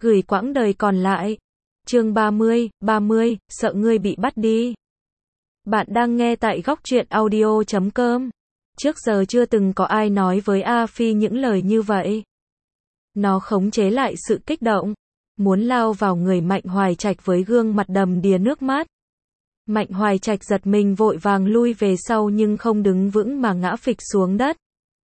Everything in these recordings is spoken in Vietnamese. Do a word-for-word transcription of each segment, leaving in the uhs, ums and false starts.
gửi quãng đời còn lại. Chương ba mươi, ba mươi, sợ ngươi bị bắt đi. Bạn đang nghe tại góc truyện audio chấm com. Trước giờ chưa từng có ai nói với A Phi những lời như vậy. Nó khống chế lại sự kích động, muốn lao vào người Mạnh Hoài Trạch với gương mặt đầm đìa nước mắt. Mạnh Hoài Trạch giật mình vội vàng lui về sau nhưng không đứng vững mà ngã phịch xuống đất.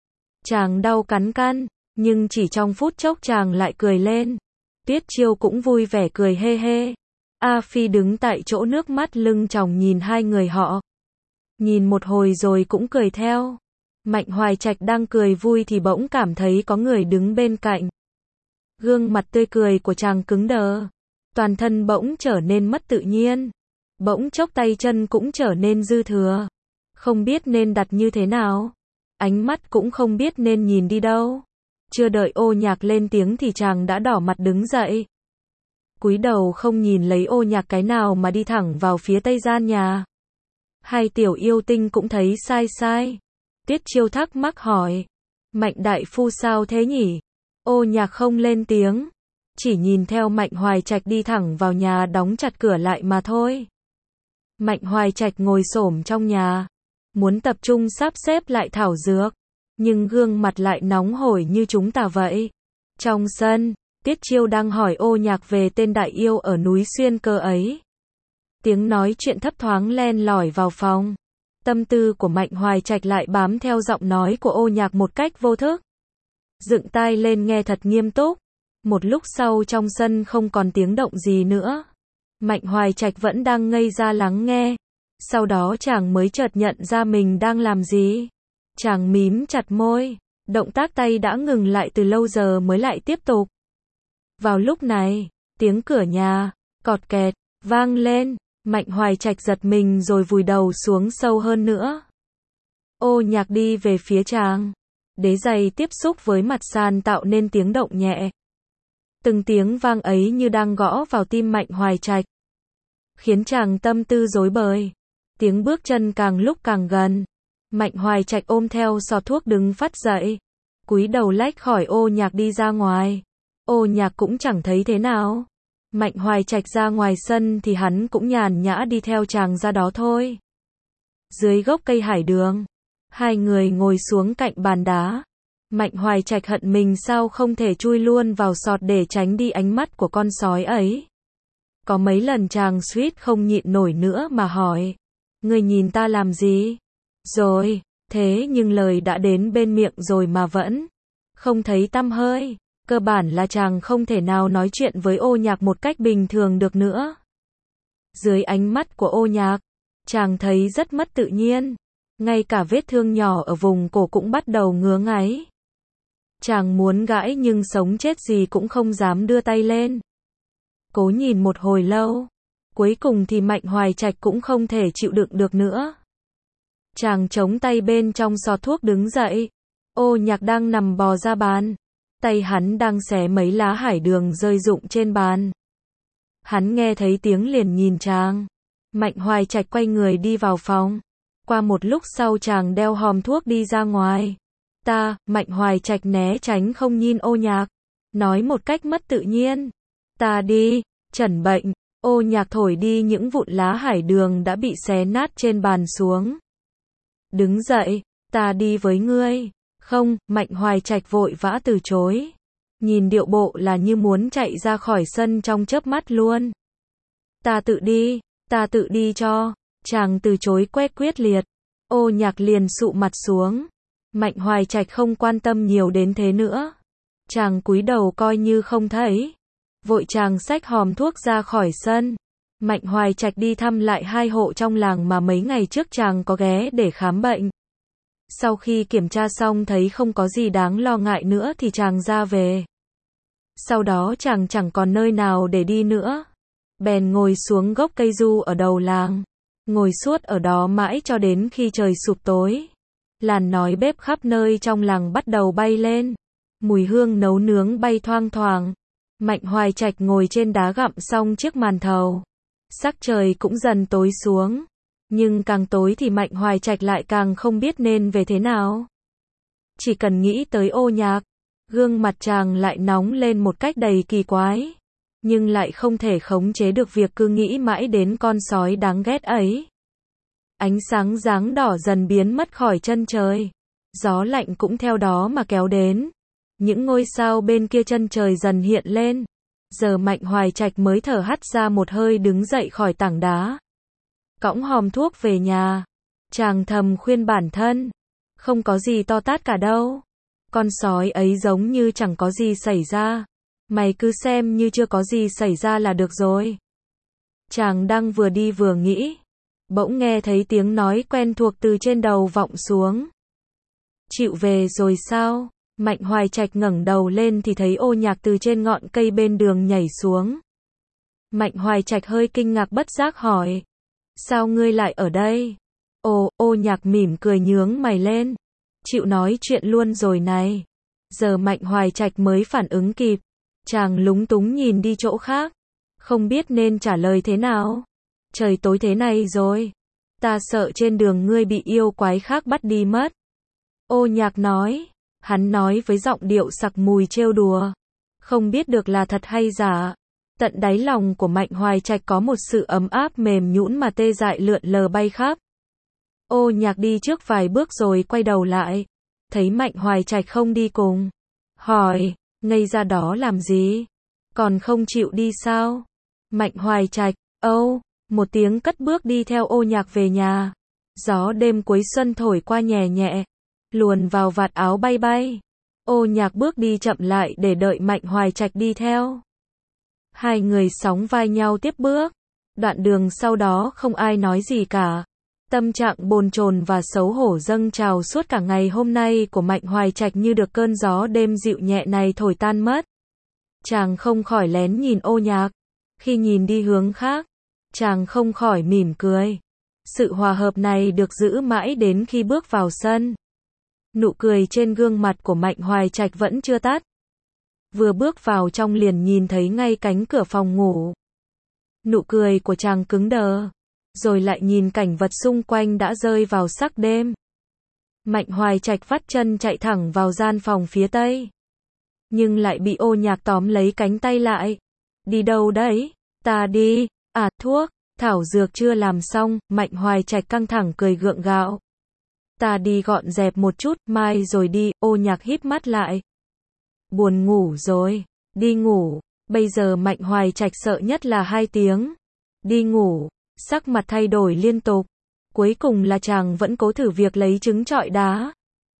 Chàng đau cắn căn, nhưng chỉ trong phút chốc chàng lại cười lên. Tiết Chiêu cũng vui vẻ cười hê hê. A Phi đứng tại chỗ nước mắt lưng tròng nhìn hai người họ. Nhìn một hồi rồi cũng cười theo. Mạnh Hoài Trạch đang cười vui thì bỗng cảm thấy có người đứng bên cạnh. Gương mặt tươi cười của chàng cứng đờ. Toàn thân bỗng trở nên mất tự nhiên. Bỗng chốc tay chân cũng trở nên dư thừa. Không biết nên đặt như thế nào. Ánh mắt cũng không biết nên nhìn đi đâu. Chưa đợi Ô Nhạc lên tiếng thì chàng đã đỏ mặt đứng dậy. Cúi đầu không nhìn lấy Ô Nhạc cái nào mà đi thẳng vào phía tây gian nhà. Hai tiểu yêu tinh cũng thấy sai sai. Tiết Chiêu thắc mắc hỏi. Mạnh đại phu sao thế nhỉ? Ô Nhạc không lên tiếng. Chỉ nhìn theo Mạnh Hoài Trạch đi thẳng vào nhà đóng chặt cửa lại mà thôi. Mạnh Hoài Trạch ngồi xổm trong nhà. Muốn tập trung sắp xếp lại thảo dược. Nhưng gương mặt lại nóng hổi như chúng ta vậy. Trong sân, Tiết Chiêu đang hỏi Ô Nhạc về tên đại yêu ở núi Xuyên Cơ ấy. Tiếng nói chuyện thấp thoáng len lỏi vào phòng. Tâm tư của Mạnh Hoài Trạch lại bám theo giọng nói của Ô Nhạc một cách vô thức. Dựng tai lên nghe thật nghiêm túc. Một lúc sau trong sân không còn tiếng động gì nữa. Mạnh Hoài Trạch vẫn đang ngây ra lắng nghe. Sau đó chàng mới chợt nhận ra mình đang làm gì. Chàng mím chặt môi. Động tác tay đã ngừng lại từ lâu giờ mới lại tiếp tục. Vào lúc này, tiếng cửa nhà, cọt kẹt, vang lên. Mạnh Hoài Trạch giật mình rồi vùi đầu xuống sâu hơn nữa. Ô Nhạc đi về phía chàng. Đế giày tiếp xúc với mặt sàn tạo nên tiếng động nhẹ. Từng tiếng vang ấy như đang gõ vào tim Mạnh Hoài Trạch. Khiến chàng tâm tư rối bời. Tiếng bước chân càng lúc càng gần. Mạnh Hoài Trạch ôm theo sọt thuốc đứng phắt dậy. Cúi đầu lách khỏi Ô Nhạc đi ra ngoài. Ô Nhạc cũng chẳng thấy thế nào. Mạnh Hoài Trạch ra ngoài sân thì hắn cũng nhàn nhã đi theo chàng ra đó thôi. Dưới gốc cây hải đường, hai người ngồi xuống cạnh bàn đá. Mạnh Hoài Trạch hận mình sao không thể chui luôn vào sọt để tránh đi ánh mắt của con sói ấy. Có mấy lần chàng suýt không nhịn nổi nữa mà hỏi. Ngươi nhìn ta làm gì? Rồi, thế nhưng lời đã đến bên miệng rồi mà vẫn không thấy tăm hơi. Cơ bản là chàng không thể nào nói chuyện với Ô Nhạc một cách bình thường được nữa. Dưới ánh mắt của Ô Nhạc, chàng thấy rất mất tự nhiên. Ngay cả vết thương nhỏ ở vùng cổ cũng bắt đầu ngứa ngáy. Chàng muốn gãi nhưng sống chết gì cũng không dám đưa tay lên. Cố nhìn một hồi lâu. Cuối cùng thì Mạnh Hoài Trạch cũng không thể chịu đựng được nữa. Chàng chống tay bên trong sọt thuốc đứng dậy. Ô Nhạc đang nằm bò ra bàn. Tay hắn đang xé mấy lá hải đường rơi rụng trên bàn. Hắn nghe thấy tiếng liền nhìn chàng. Mạnh Hoài Trạch quay người đi vào phòng. Qua một lúc sau chàng đeo hòm thuốc đi ra ngoài. Ta, Mạnh Hoài Trạch né tránh không nhìn Ô Nhạc. Nói một cách mất tự nhiên. Ta đi, chẩn bệnh. Ô Nhạc thổi đi những vụn lá hải đường đã bị xé nát trên bàn xuống. Đứng dậy, ta đi với ngươi. Không, Mạnh Hoài Trạch vội vã từ chối. Nhìn điệu bộ là như muốn chạy ra khỏi sân trong chớp mắt luôn. Ta tự đi, ta tự đi cho. Chàng từ chối quét quyết liệt. Ô Nhạc liền sụ mặt xuống. Mạnh Hoài Trạch không quan tâm nhiều đến thế nữa. Chàng cúi đầu coi như không thấy. Vội chàng xách hòm thuốc ra khỏi sân. Mạnh Hoài Trạch đi thăm lại hai hộ trong làng mà mấy ngày trước chàng có ghé để khám bệnh. Sau khi kiểm tra xong thấy không có gì đáng lo ngại nữa thì chàng ra về. Sau đó chàng chẳng còn nơi nào để đi nữa. Bèn ngồi xuống gốc cây du ở đầu làng. Ngồi suốt ở đó mãi cho đến khi trời sụp tối. Làn khói bếp khắp nơi trong làng bắt đầu bay lên. Mùi hương nấu nướng bay thoang thoảng. Mạnh Hoài Trạch ngồi trên đá gặm xong chiếc màn thầu. Sắc trời cũng dần tối xuống. Nhưng càng tối thì Mạnh Hoài Trạch lại càng không biết nên về thế nào. Chỉ cần nghĩ tới Ô Nhạc, gương mặt chàng lại nóng lên một cách đầy kỳ quái. nhưng lại không thể khống chế được việc cứ nghĩ mãi đến con sói đáng ghét ấy. Ánh sáng dáng đỏ dần biến mất khỏi chân trời. Gió lạnh cũng theo đó mà kéo đến. Những ngôi sao bên kia chân trời dần hiện lên. Giờ Mạnh Hoài Trạch mới thở hắt ra một hơi đứng dậy khỏi tảng đá. Cõng hòm thuốc về nhà. Chàng thầm khuyên bản thân. Không có gì to tát cả đâu. Con sói ấy giống như chẳng có gì xảy ra. Mày cứ xem như chưa có gì xảy ra là được rồi. Chàng đang vừa đi vừa nghĩ. Bỗng nghe thấy tiếng nói quen thuộc từ trên đầu vọng xuống. Chịu về rồi sao? Mạnh Hoài Trạch ngẩng đầu lên thì thấy Ô Nhạc từ trên ngọn cây bên đường nhảy xuống. Mạnh Hoài Trạch hơi kinh ngạc bất giác hỏi. Sao ngươi lại ở đây? Ồ, Ô Nhạc mỉm cười nhướng mày lên. Chịu nói chuyện luôn rồi này. Giờ Mạnh Hoài Trạch mới phản ứng kịp. Chàng lúng túng nhìn đi chỗ khác. Không biết nên trả lời thế nào. Trời tối thế này rồi. Ta sợ trên đường ngươi bị yêu quái khác bắt đi mất. Ô Nhạc nói. Hắn nói với giọng điệu sặc mùi trêu đùa. Không biết được là thật hay giả. Tận đáy lòng của Mạnh Hoài Trạch có một sự ấm áp mềm nhũn mà tê dại lượn lờ bay khắp. Ô Nhạc đi trước vài bước rồi quay đầu lại. Thấy Mạnh Hoài Trạch không đi cùng. Hỏi, ngây ra đó làm gì? Còn không chịu đi sao? Mạnh Hoài Trạch, âu, một tiếng cất bước đi theo Ô Nhạc về nhà. Gió đêm cuối xuân thổi qua nhẹ nhẹ. Luồn vào vạt áo bay bay. Ô Nhạc bước đi chậm lại để đợi Mạnh Hoài Trạch đi theo. Hai người sóng vai nhau tiếp bước. Đoạn đường sau đó không ai nói gì cả. Tâm trạng bồn chồn và xấu hổ dâng trào suốt cả ngày hôm nay của Mạnh Hoài Trạch như được cơn gió đêm dịu nhẹ này thổi tan mất. Chàng không khỏi lén nhìn Ô Nhạc. Khi nhìn đi hướng khác, chàng không khỏi mỉm cười. Sự hòa hợp này được giữ mãi đến khi bước vào sân. Nụ cười trên gương mặt của Mạnh Hoài Trạch vẫn chưa tắt. Vừa bước vào trong liền nhìn thấy ngay cánh cửa phòng ngủ. Nụ cười của chàng cứng đờ. Rồi lại nhìn cảnh vật xung quanh đã rơi vào sắc đêm. Mạnh Hoài Trạch vắt chân chạy thẳng vào gian phòng phía tây. Nhưng lại bị Ô Nhạc tóm lấy cánh tay lại. Đi đâu đấy? Ta đi. À, thuốc, thảo dược chưa làm xong. Mạnh Hoài Trạch căng thẳng cười gượng gạo. Ta đi gọn dẹp một chút, mai rồi đi. Ô Nhạc híp mắt lại. Buồn ngủ rồi. Đi ngủ. Bây giờ Mạnh Hoài Trạch sợ nhất là hai tiếng. Đi ngủ. Sắc mặt thay đổi liên tục. Cuối cùng là chàng vẫn cố thử việc lấy trứng trọi đá.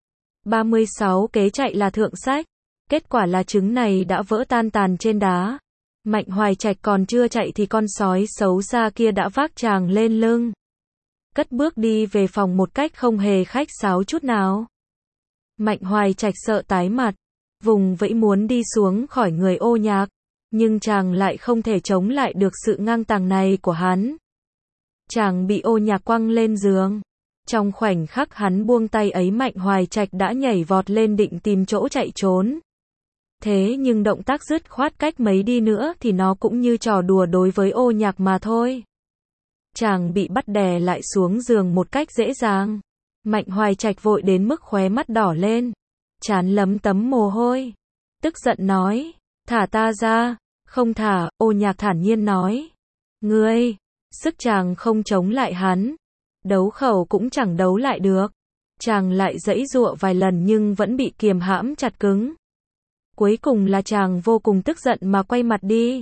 ba mươi sáu kế chạy là thượng sách. Kết quả là trứng này đã vỡ tan tàn trên đá. Mạnh Hoài Trạch còn chưa chạy thì con sói xấu xa kia đã vác chàng lên lưng. Cất bước đi về phòng một cách không hề khách sáo chút nào. Mạnh Hoài Trạch sợ tái mặt. Vùng vẫy muốn đi xuống khỏi người Ô Nhạc. Nhưng chàng lại không thể chống lại được sự ngang tàng này của hắn. Chàng bị Ô Nhạc quăng lên giường. Trong khoảnh khắc hắn buông tay ấy Mạnh Hoài Trạch đã nhảy vọt lên định tìm chỗ chạy trốn. Thế nhưng động tác dứt khoát cách mấy đi nữa thì nó cũng như trò đùa đối với Ô Nhạc mà thôi. Chàng bị bắt đè lại xuống giường một cách dễ dàng. Mạnh Hoài Trạch vội đến mức khóe mắt đỏ lên. Trán lấm tấm mồ hôi. Tức giận nói, thả ta ra. Không thả, Ô Nhạc thản nhiên nói. Ngươi, sức chàng không chống lại hắn. Đấu khẩu cũng chẳng đấu lại được. Chàng lại giãy giụa vài lần nhưng vẫn bị kiềm hãm chặt cứng. Cuối cùng là chàng vô cùng tức giận mà quay mặt đi.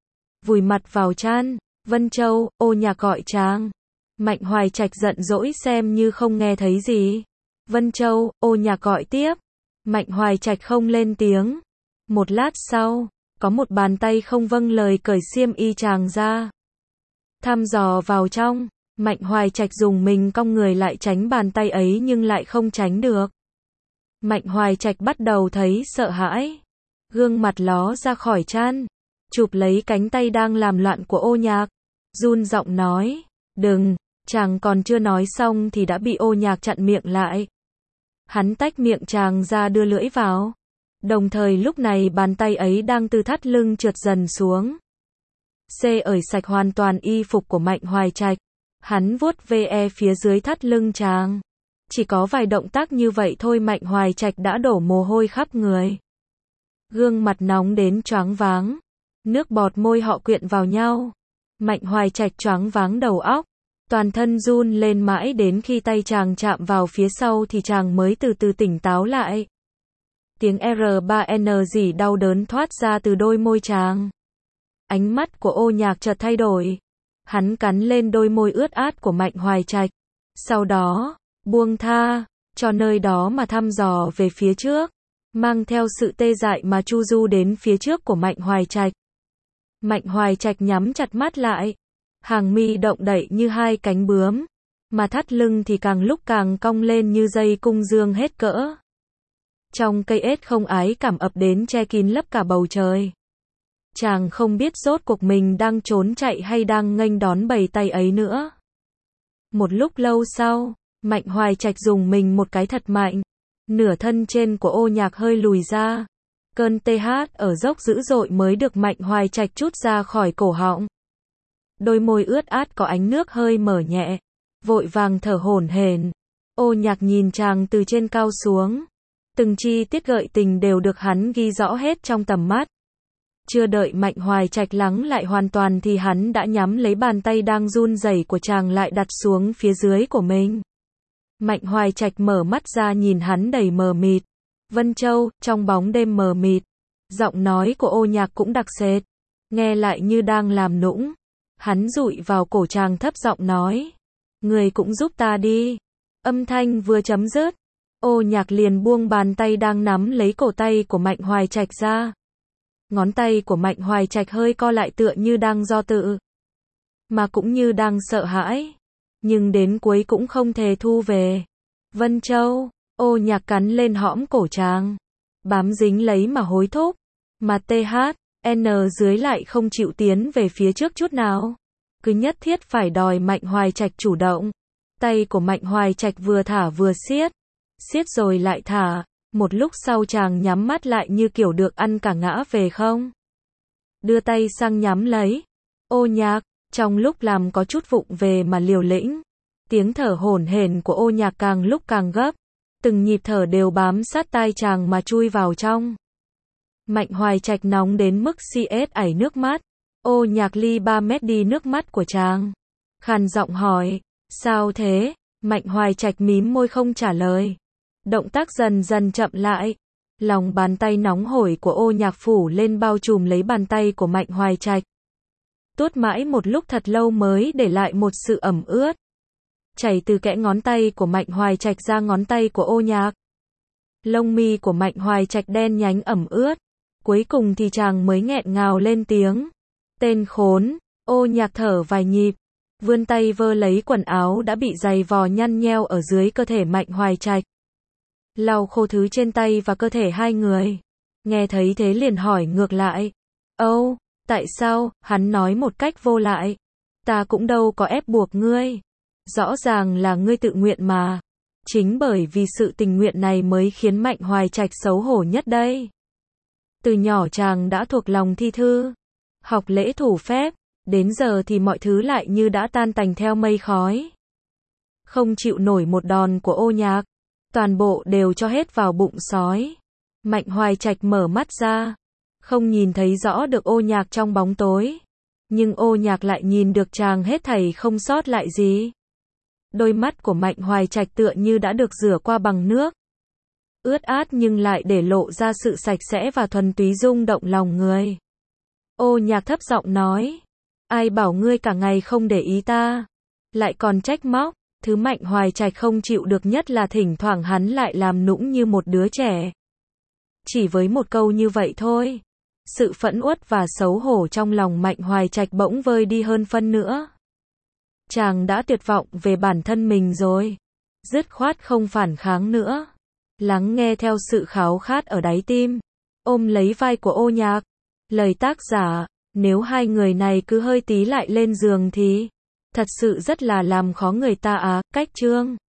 Vùi mặt vào chăn. Vân Châu, Ô Nhạc gọi chàng. Mạnh Hoài Trạch giận dỗi xem như không nghe thấy gì. Vân Châu, Ô Nhạc gọi tiếp. Mạnh Hoài Trạch không lên tiếng. Một lát sau, có một bàn tay không vâng lời cởi xiêm y chàng ra. Thăm dò vào trong, Mạnh Hoài Trạch dùng mình cong người lại tránh bàn tay ấy nhưng lại không tránh được. Mạnh Hoài Trạch bắt đầu thấy sợ hãi. Gương mặt ló ra khỏi chăn, chụp lấy cánh tay đang làm loạn của Ô Nhạc. Run giọng nói, đừng, chàng còn chưa nói xong thì đã bị Ô Nhạc chặn miệng lại. Hắn tách miệng chàng ra đưa lưỡi vào. Đồng thời lúc này bàn tay ấy đang từ thắt lưng trượt dần xuống. Xê ởi sạch hoàn toàn y phục của Mạnh Hoài Trạch. Hắn vuốt ve phía dưới thắt lưng chàng. Chỉ có vài động tác như vậy thôi Mạnh Hoài Trạch đã đổ mồ hôi khắp người. Gương mặt nóng đến choáng váng. Nước bọt môi họ quyện vào nhau. Mạnh Hoài Trạch choáng váng đầu óc. Toàn thân run lên mãi đến khi tay chàng chạm vào phía sau thì chàng mới từ từ tỉnh táo lại. Tiếng R ba N gì đau đớn thoát ra từ đôi môi chàng. Ánh mắt của Ô Nhạc chợt thay đổi. Hắn cắn lên đôi môi ướt át của Mạnh Hoài Trạch. Sau đó, buông tha, cho nơi đó mà thăm dò về phía trước. Mang theo sự tê dại mà chu du đến phía trước của Mạnh Hoài Trạch. Mạnh Hoài Trạch nhắm chặt mắt lại. Hàng mi động đậy như hai cánh bướm. Mà thắt lưng thì càng lúc càng cong lên như dây cung dương hết cỡ. Trong cây ết không ái cảm ập đến che kín lấp cả bầu trời. Chàng không biết rốt cuộc mình đang trốn chạy hay đang nghênh đón bầy tay ấy nữa. Một lúc lâu sau, Mạnh Hoài Trạch dùng mình một cái thật mạnh. Nửa thân trên của Ô Nhạc hơi lùi ra. Cơn tê hát ở dốc dữ dội mới được Mạnh Hoài Trạch trút ra khỏi cổ họng. Đôi môi ướt át có ánh nước hơi mở nhẹ. Vội vàng thở hổn hển. Ô Nhạc nhìn chàng từ trên cao xuống. Từng chi tiết gợi tình đều được hắn ghi rõ hết trong tầm mắt. Chưa đợi Mạnh Hoài Trạch lắng lại hoàn toàn thì hắn đã nhắm lấy bàn tay đang run rẩy của chàng lại đặt xuống phía dưới của mình. Mạnh Hoài Trạch mở mắt ra nhìn hắn đầy mờ mịt. Vân Châu, trong bóng đêm mờ mịt. Giọng nói của Ô Nhạc cũng đặc sệt. Nghe lại như đang làm nũng. Hắn dụi vào cổ chàng thấp giọng nói. Người cũng giúp ta đi. Âm thanh vừa chấm dứt. Ô Nhạc liền buông bàn tay đang nắm lấy cổ tay của Mạnh Hoài Trạch ra. Ngón tay của Mạnh Hoài Trạch hơi co lại tựa như đang do tự. Mà cũng như đang sợ hãi. Nhưng đến cuối cũng không thể thu về. Vân Châu, Ô Nhạc cắn lên hõm cổ chàng. Bám dính lấy mà hối thúc. Mà T H N dưới lại không chịu tiến về phía trước chút nào. Cứ nhất thiết phải đòi Mạnh Hoài Trạch chủ động. Tay của Mạnh Hoài Trạch vừa thả vừa siết. Siết rồi lại thả. Một lúc sau chàng nhắm mắt lại như kiểu được ăn cả ngã về không. Đưa tay sang nhắm lấy. Ô Nhạc, trong lúc làm có chút vụng về mà liều lĩnh. Tiếng thở hổn hển của Ô Nhạc càng lúc càng gấp. Từng nhịp thở đều bám sát tai chàng mà chui vào trong. Mạnh Hoài Trạch nóng đến mức xê ét ảy nước mắt. Ô Nhạc ly ba mét đi nước mắt của chàng. Khàn giọng hỏi, sao thế? Mạnh Hoài Trạch mím môi không trả lời. Động tác dần dần chậm lại. Lòng bàn tay nóng hổi của Ô Nhạc phủ lên bao trùm lấy bàn tay của Mạnh Hoài Trạch. Tuốt mãi một lúc thật lâu mới để lại một sự ẩm ướt. Chảy từ kẽ ngón tay của Mạnh Hoài Trạch ra ngón tay của Ô Nhạc. Lông mi của Mạnh Hoài Trạch đen nhánh ẩm ướt. Cuối cùng thì chàng mới nghẹn ngào lên tiếng. Tên khốn. Ô Nhạc thở vài nhịp. Vươn tay vơ lấy quần áo đã bị giày vò nhăn nheo ở dưới cơ thể Mạnh Hoài Trạch. Lau khô thứ trên tay và cơ thể hai người. Nghe thấy thế liền hỏi ngược lại. Âu, oh, tại sao? Hắn nói một cách vô lại. Ta cũng đâu có ép buộc ngươi. Rõ ràng là ngươi tự nguyện mà. Chính bởi vì sự tình nguyện này mới khiến Mạnh Hoài Trạch xấu hổ nhất đây. Từ nhỏ chàng đã thuộc lòng thi thư. Học lễ thủ phép. Đến giờ thì mọi thứ lại như đã tan tành theo mây khói. Không chịu nổi một đòn của Ô Nhạc. Toàn bộ đều cho hết vào bụng sói. Mạnh Hoài Trạch mở mắt ra. Không nhìn thấy rõ được Ô Nhạc trong bóng tối. Nhưng Ô Nhạc lại nhìn được chàng hết thảy không sót lại gì. Đôi mắt của Mạnh Hoài Trạch tựa như đã được rửa qua bằng nước. Ướt át nhưng lại để lộ ra sự sạch sẽ và thuần túy rung động lòng người. Ô Nhạc thấp giọng nói. Ai bảo ngươi cả ngày không để ý ta. Lại còn trách móc. Thứ Mạnh Hoài Trạch không chịu được nhất là thỉnh thoảng hắn lại làm nũng như một đứa trẻ. Chỉ với một câu như vậy thôi. Sự phẫn uất và xấu hổ trong lòng Mạnh Hoài Trạch bỗng vơi đi hơn phân nữa. Chàng đã tuyệt vọng về bản thân mình rồi. Dứt khoát không phản kháng nữa. Lắng nghe theo sự khao khát ở đáy tim. Ôm lấy vai của Ô Nhạc. Lời tác giả, nếu hai người này cứ hơi tí lại lên giường thì thật sự rất là làm khó người ta á. Cách chương